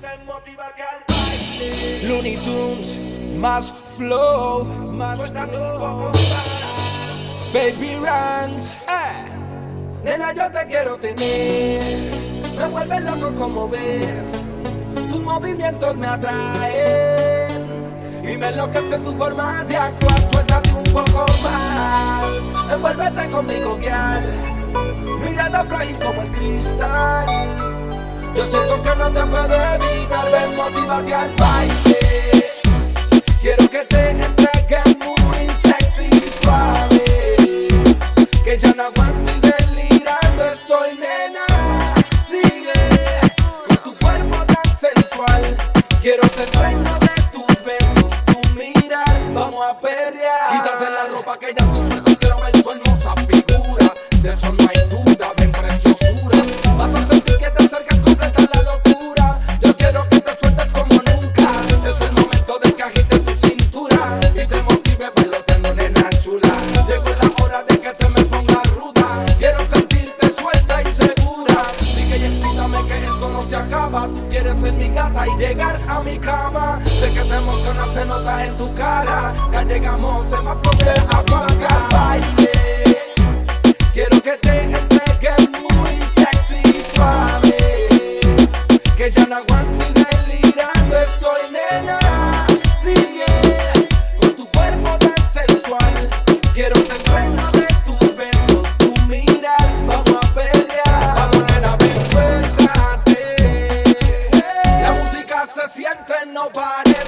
Ven, motívate al baile. Looney Tunes, más flow, más Muéstrame un flow. poco para. Baby Ranks, nena, yo te quiero tener. Me vuelves loco como ves. Tus movimientos me atraen y me enloquece tu forma de actuar. Suéltate un poco más, envuélvete conmigo, girl. Mirada frágil como el cristal. Yo siento que no te puedo evitar. Ven, motívate al baile. Quiero que te entregues muy sexy y suave, que ya no aguanto y delirando estoy, nena. Sigue con tu cuerpo tan sensual. Quiero ser dueño de tus besos, tu mirar. Vamos a perrear. Quítate la ropa que ya tú suelto. Quiero ver tu hermosa figura. De eso no hay duda, ven preciosura. Vas a sentir que te acercas, completa la locura. Yo quiero que te sueltes como nunca. Es el momento de que agites tu cintura y te motive bailotando, nena chula. Llegó la hora de que te me pongas ruda. Quiero sentirte suelta y segura. Sigue y excítame que esto no se acaba. Tú quieres ser mi gata y llegar a mi cama. Sé que te emociona, se nota en tu cara. Ya llegamos, se me afronta a baile. Quiero que te entregues muy sexy y suave, que ya no aguanto y delirando estoy, nena. Sigue con tu cuerpo tan sensual. Quiero ser dueño de tus besos, tu mirar. Vamos a pelear. Vamos, nena, ven, suéltate. La música se siente, no pares,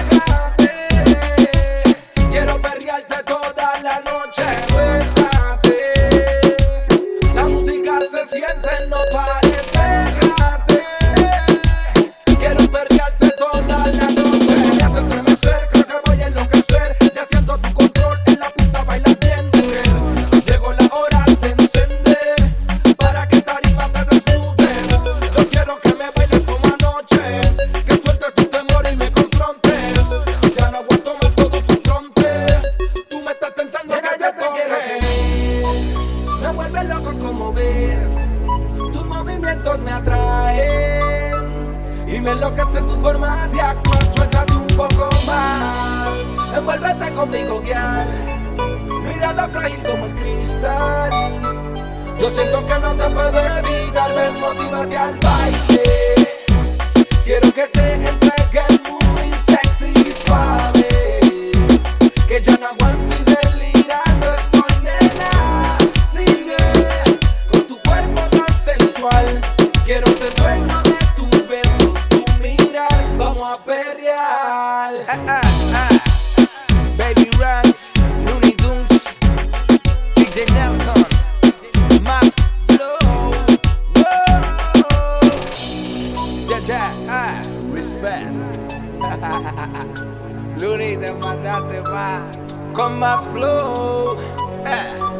déjate. Quiero perrearte toda la noche. No pares, déjate. Quiero perrearte toda la noche. Me hace estremecer, creo que voy a enloquecer. Ya siento tu control en la pista, bailas bien, mujer. Llegó la hora de encender para que tarima te desnudes. Yo quiero que me bailes como anoche, que sueltes tu temor y me confrontes. Ya no aguanto más todo tu fronte. Tú me estás tentando que te toque. Me vuelves loco como ves. Tus movimientos me atraen y me enloquece tu forma de actuar. Suéltate un poco más, envuélvete conmigo, girl. Mirada frágil como el cristal. Yo siento que no te puedo evitar. Ven, motívate al baile. Quiero que te entregues muy sexy y suave, que ya no aguanto y delirando estoy, nena. Sigue con tu cuerpo tan sensual. Quiero ser dueño de tus besos, tu mirar. Vamos a perrear. Baby Ranks, Looney Tunes, DJ Nelson, más flow. Ya, respect. Looney, te mandaste más con más flow.